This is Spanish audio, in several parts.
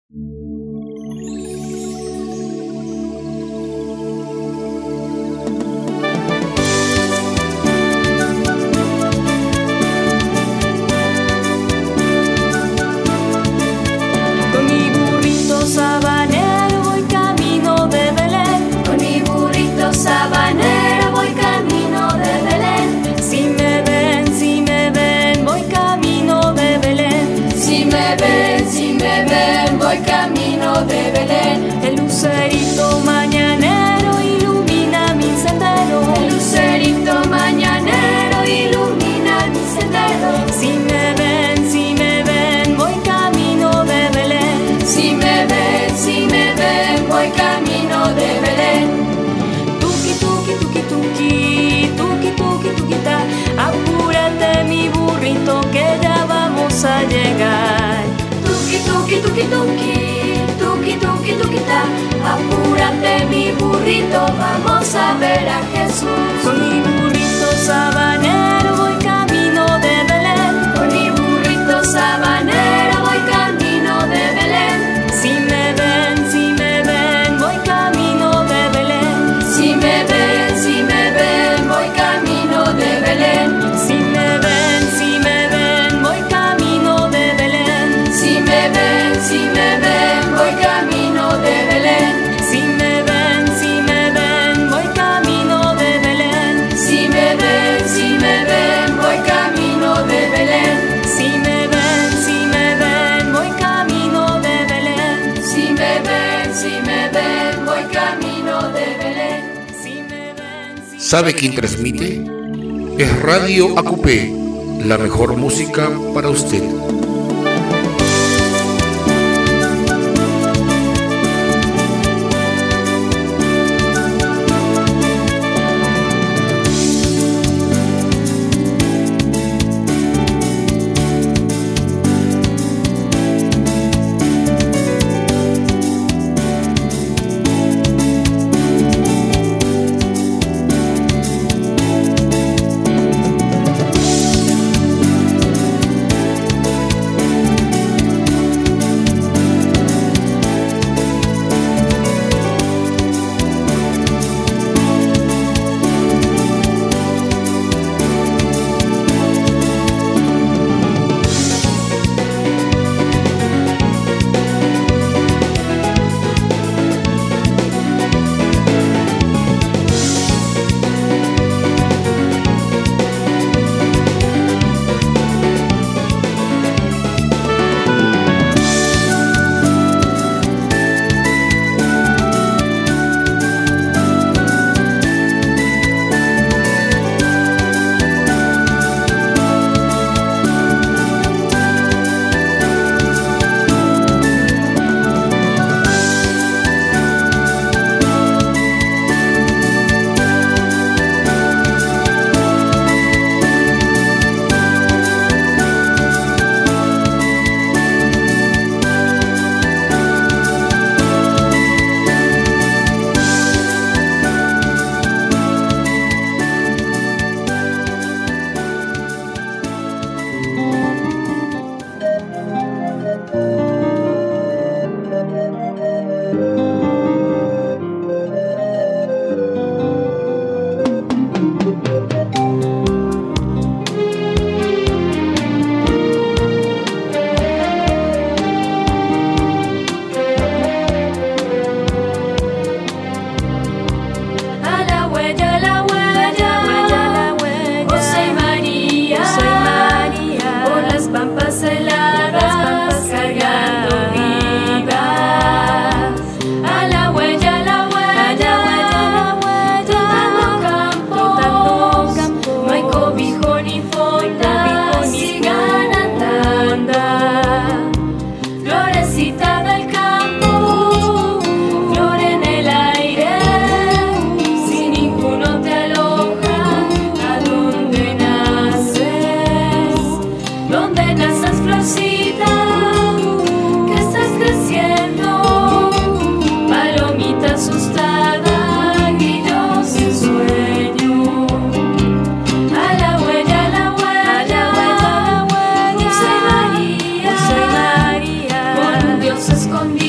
Voy camino de Belén. El lucerito mañanero ilumina mi sendero. El lucerito mañanero ilumina mi sendero. Si me ven, voy camino de Belén. Si me ven, voy camino de Belén. Tuki, tuki, tuki, tuki, tuki, tuki, tuquita. Apúrate mi burrito que ya vamos a llegar. Tuki, tuki, tuki, tuki, tuki, tuquita. Apúrate mi burrito, vamos a ver a Jesús. Con mi burrito sabanero voy camino de Belén. Con mi burrito sabanero voy camino de Belén. Si me ven, voy camino de Belén. Si me ven, voy camino de Belén. Si me ven, voy camino de Belén. Si me ven, voy camino de Belén. Si me ven, voy camino de Belén. Si me ven, voy camino de Belén. Si me ven, voy camino de Belén. Si me ven, voy camino de Belén. ¿Sabe quién transmite? Es Radio Acupé, la mejor música para usted. Escondido.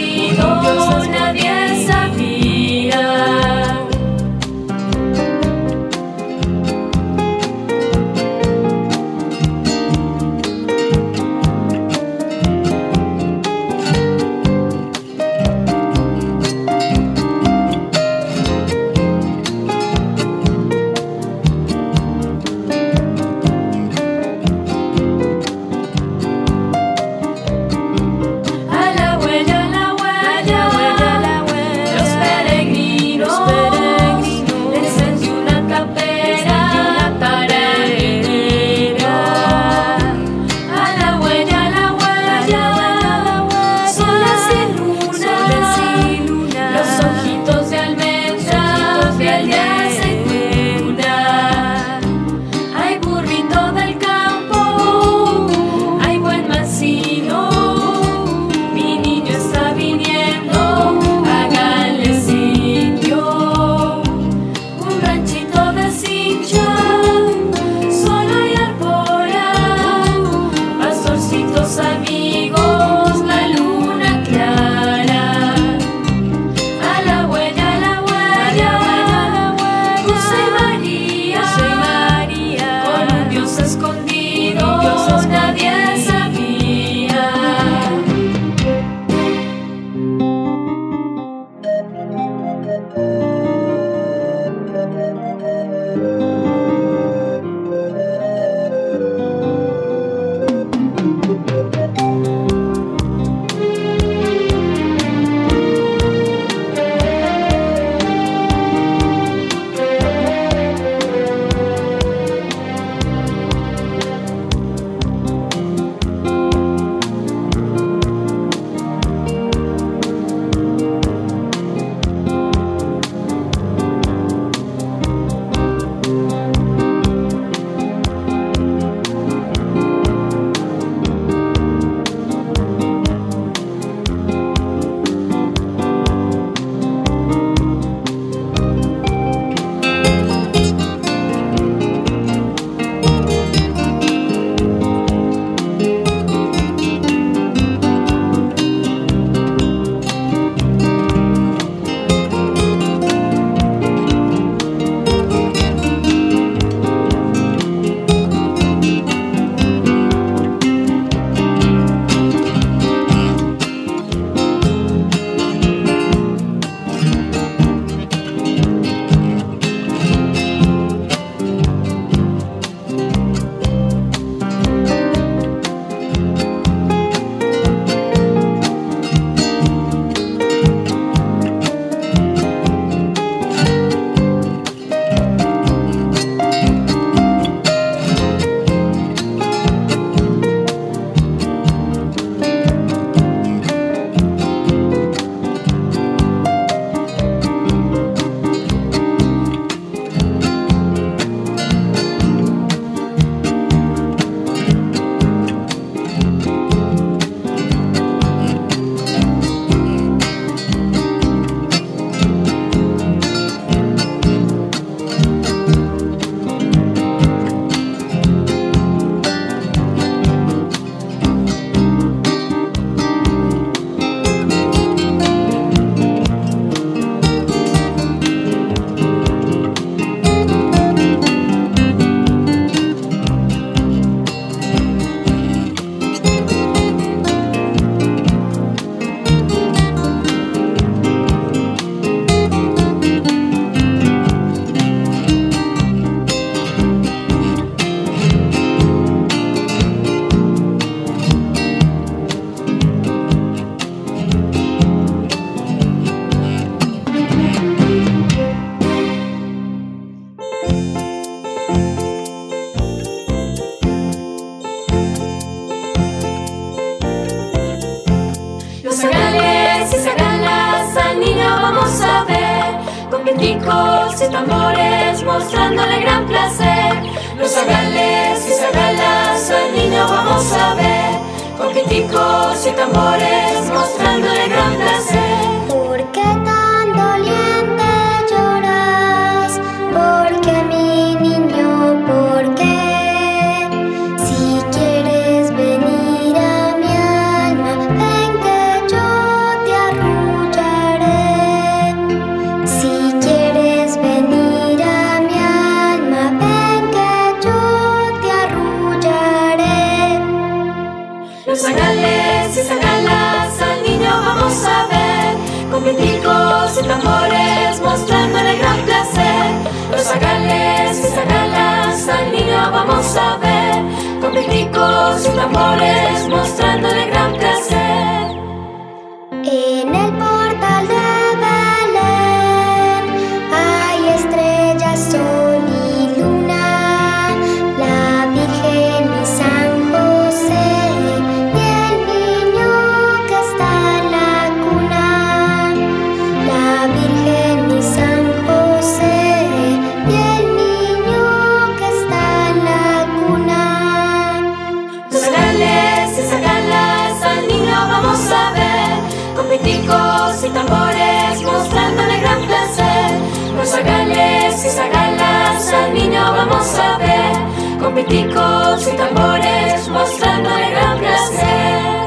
zagales y zagalas al niño vamos a ver, con piticos y tambores mostrándole gran placer. Los zagales y zagalas al niño vamos a ver, con piticos y tambores mostrándole gran placer. ¿Por qué tan doliente lloras? ¿Por qué, mi niño? ¿Por qué? Si quieres venir a mi alma, ven que yo te arrullaré. Si quieres venir a mi alma, ven que yo te arrullaré. Los zagales y zagalas al niño vamos a ver, con piticos y tambores mostrándole gran placer. Los zagales y zagalas al niño vamos a ver, con piticos y tambores mostrándole gran placer. En el portal de Belén hay estrellas, sol y luna, la Virgen y San José y el niño que está en la cuna. La Virgen y San José y el niño que está en la cuna. Los zagales y zagalas al niño vamos a ver, con piticos y tambores mostrándole gran placer. Los zagales y zagalas al niño vamos a ver, con piticos y tambores mostrándole gran placer.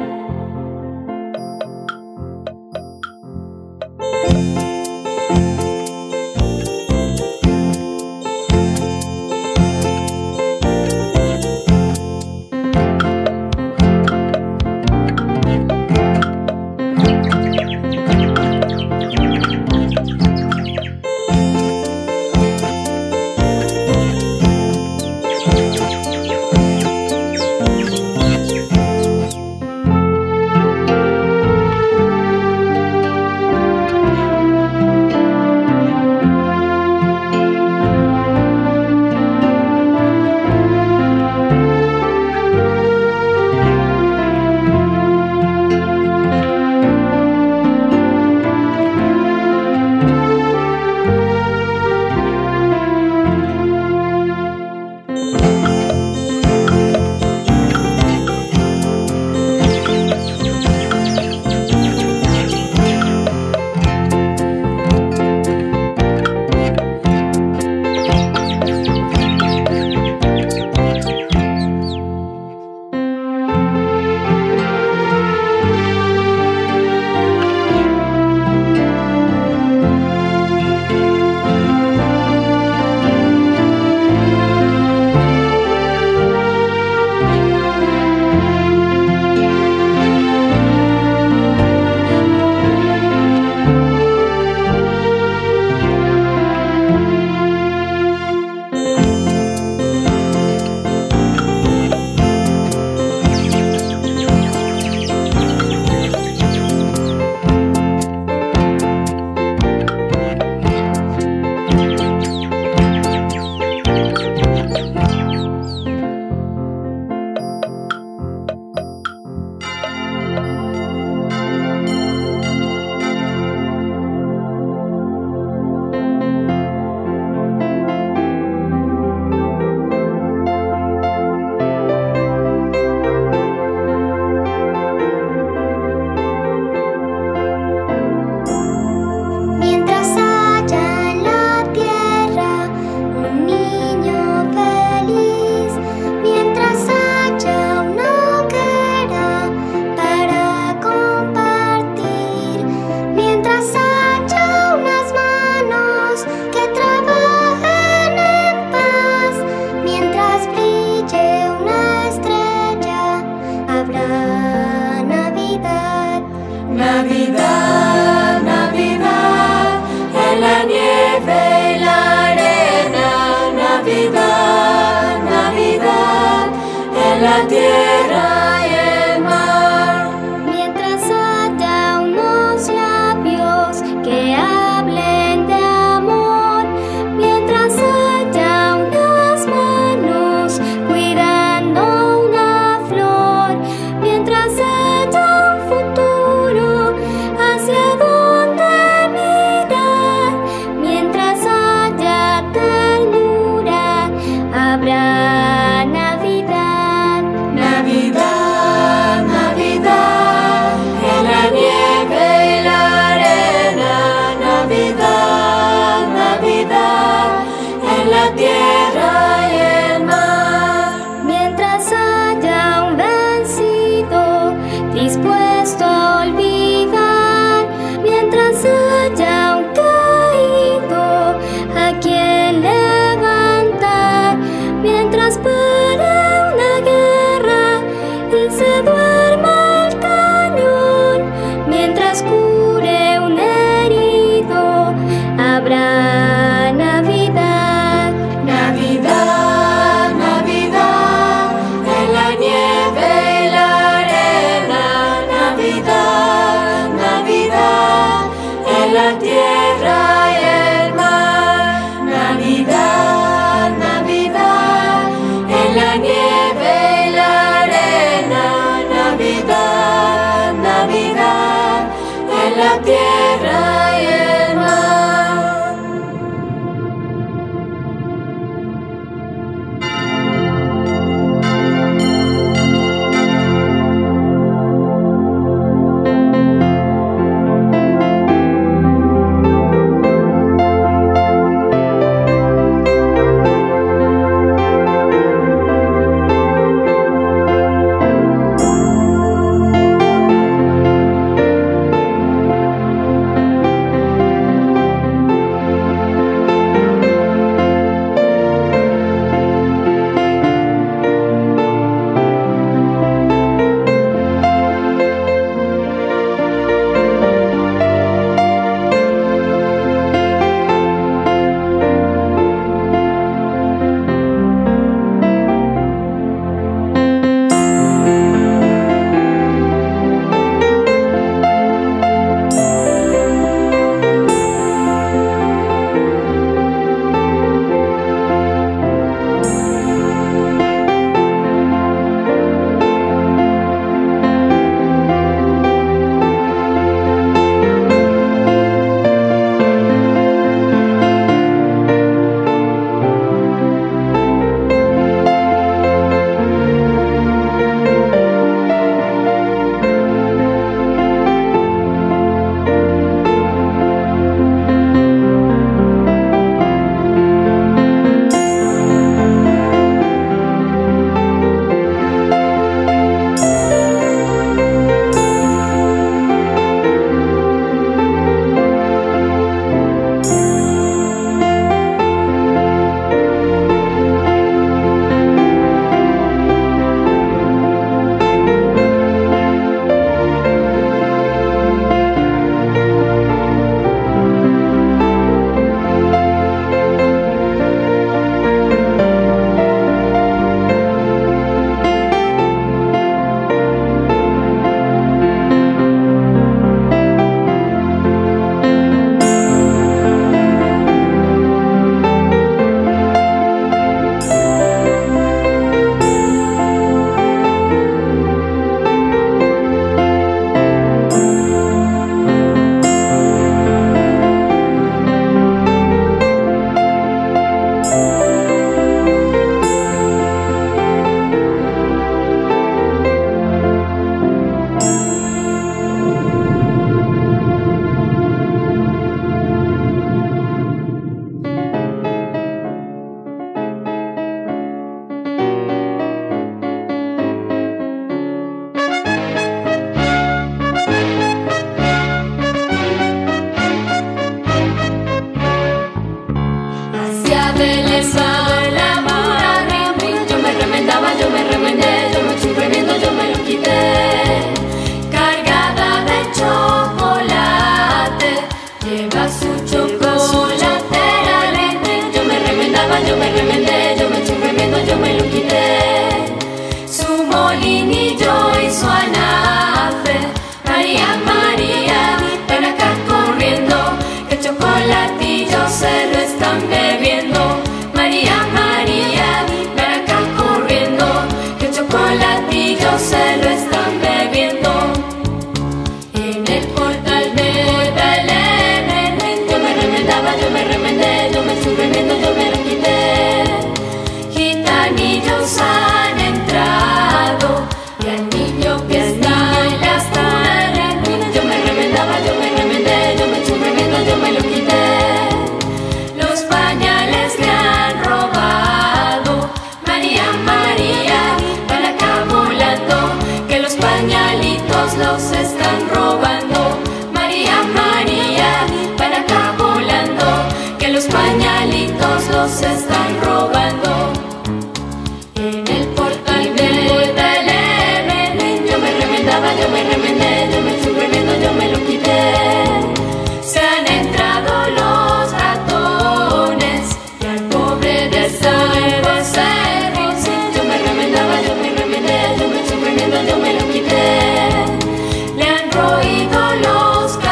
Navidad, Navidad, en la nieve y la arena. Navidad, Navidad, en la tierra y el mar. Mientras haya unos labios que hablen de amor, mientras haya unas manos cuidando una flor, mientras haya un futuro la tierra y el mar.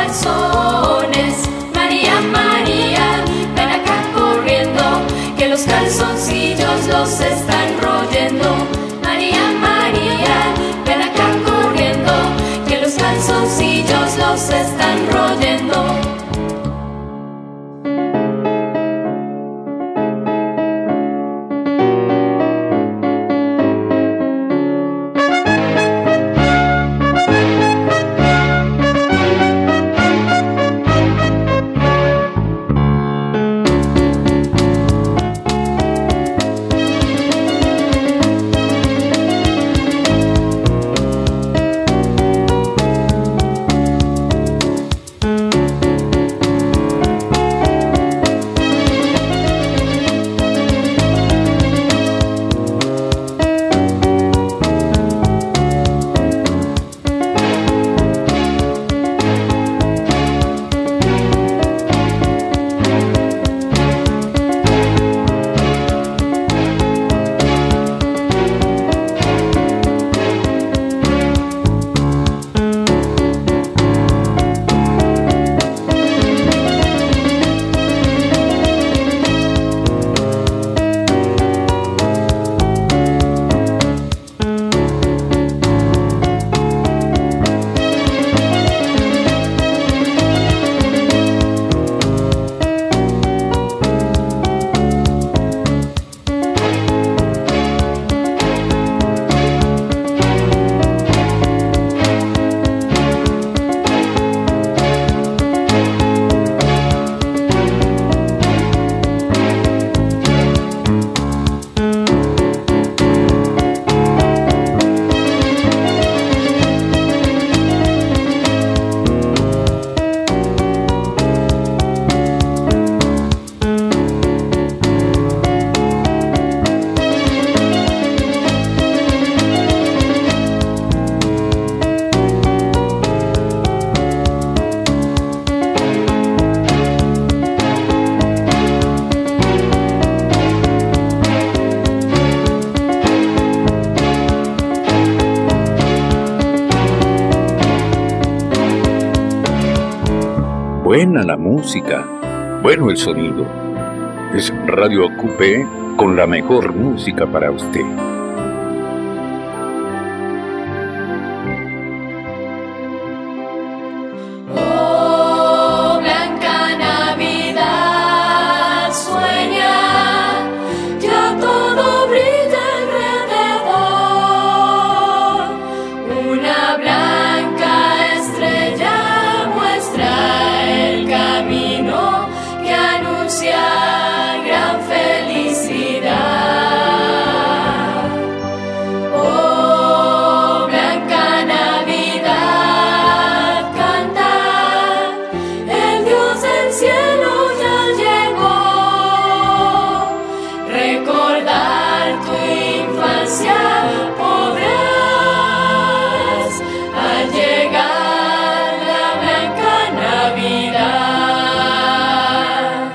Los van royendo. Buena la música, bueno el sonido. Es Radio Acupé con la mejor música para usted. Oh, blanca Navidad, sueña, ya todo brilla alrededor. Una blanca estrella muestra el camino que anuncia gran felicidad. Oh, blanca Navidad, canta, el Dios del cielo ya llegó. Recordar tu infancia podrás al llegar la blanca Navidad.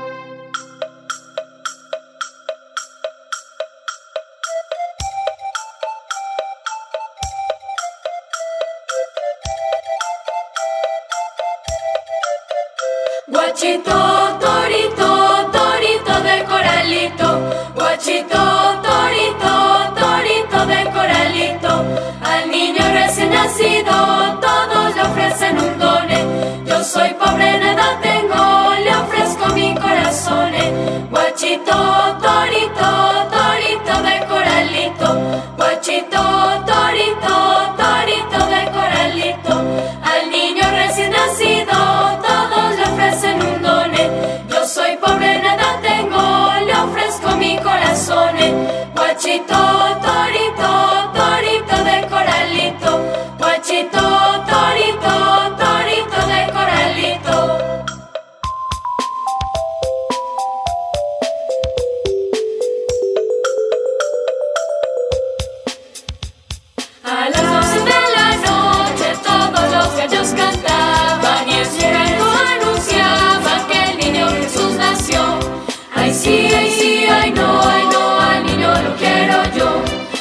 Guachito, torito, torito de coralito. Guachito, torito, torito de coralito. Al niño recién nacido todos le ofrecen un done. Yo soy pobre, nada tengo, le ofrezco mi corazón. Guachito, torito, torito de coralito. Guachito, torito, torito de coralito. Al niño recién nacido todos le ofrecen un done. Yo soy pobre, nada tengo, le ofrezco mi corazón. Guachito, torito, torito de coralito. Guachito, torito, torito de coralito. A las 12 de la noche todos los gallos cantaban y el cielo anunciaba que el niño Jesús nació. Ay sí, ay no, al niño lo quiero yo.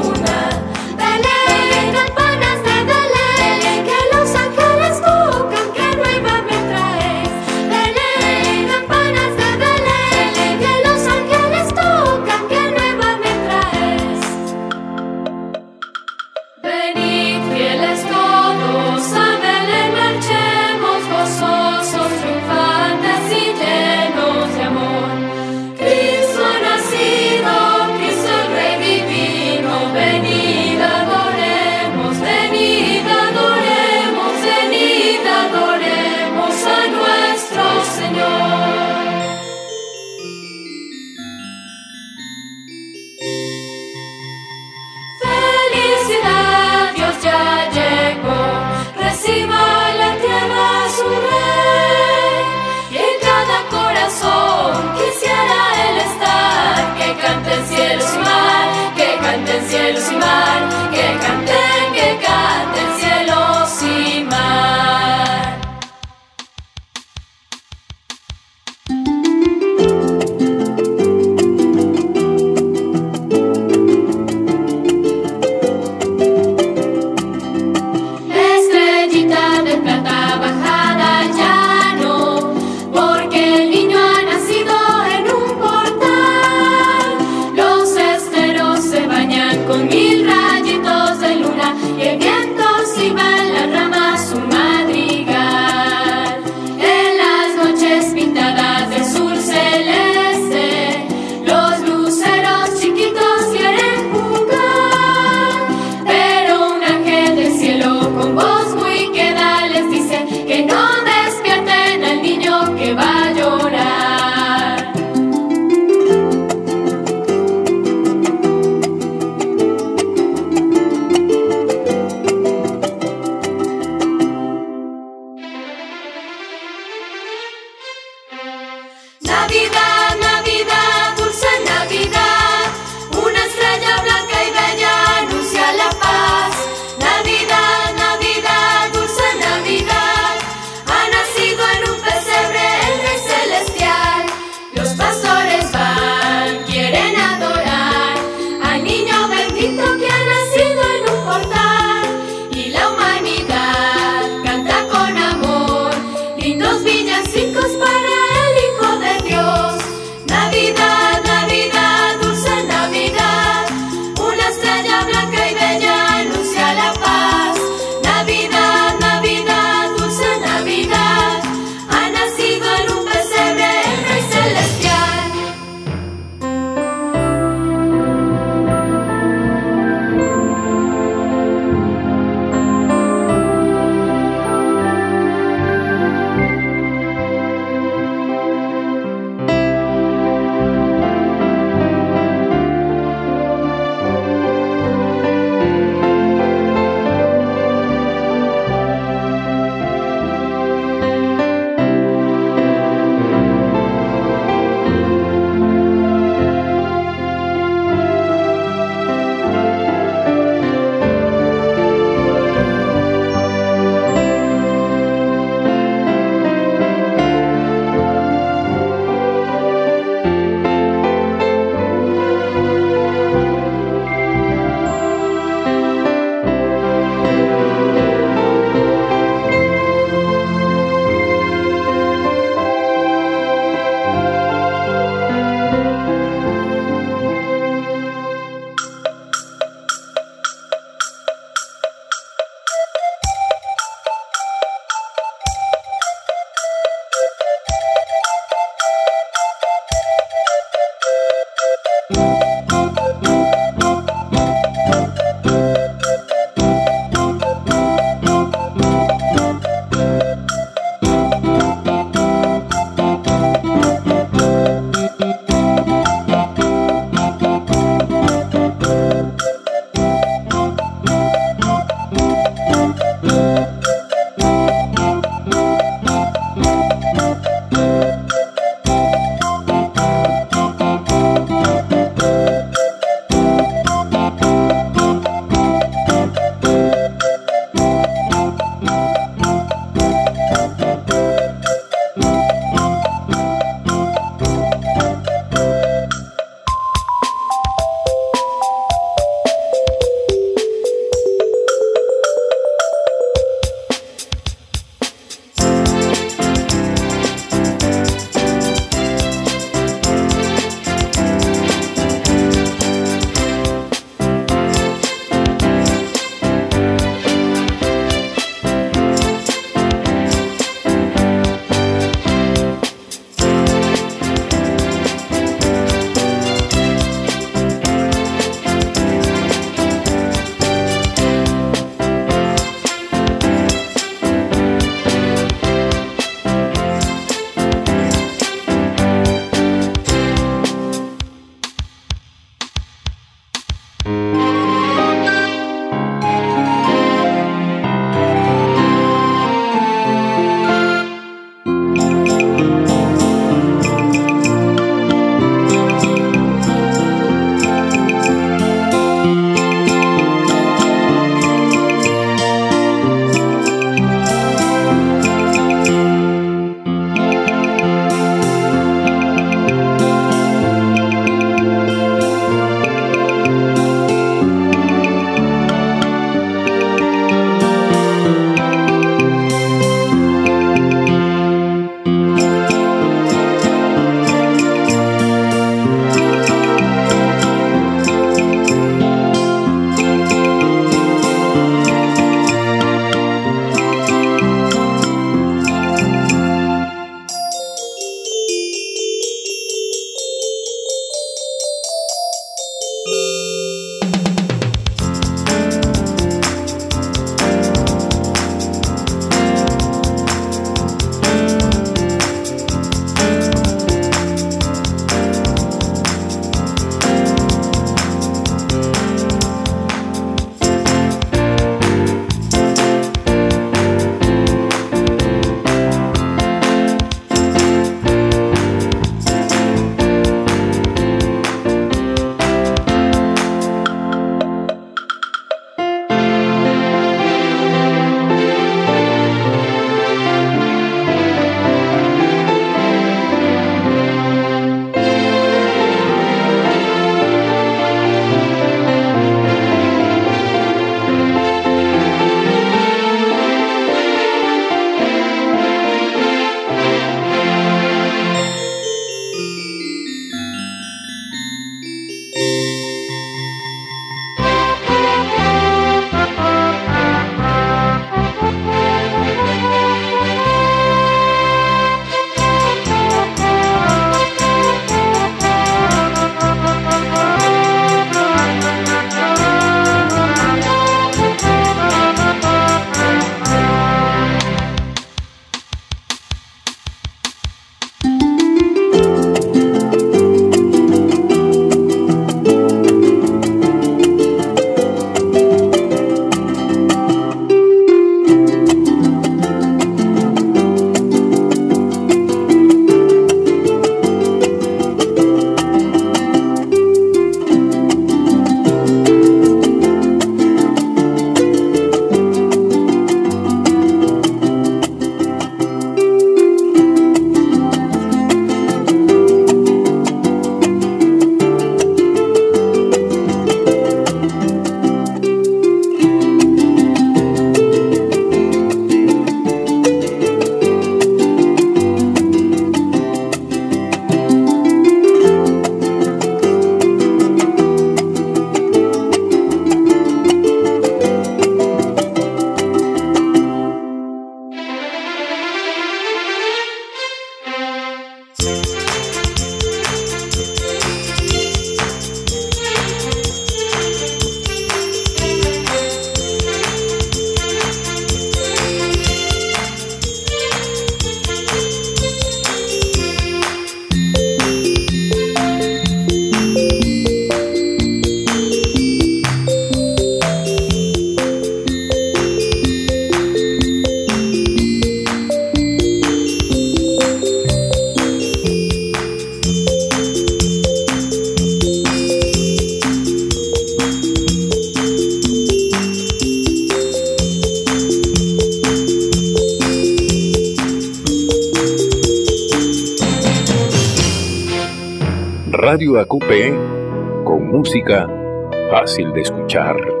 Radio AQP, con música fácil de escuchar.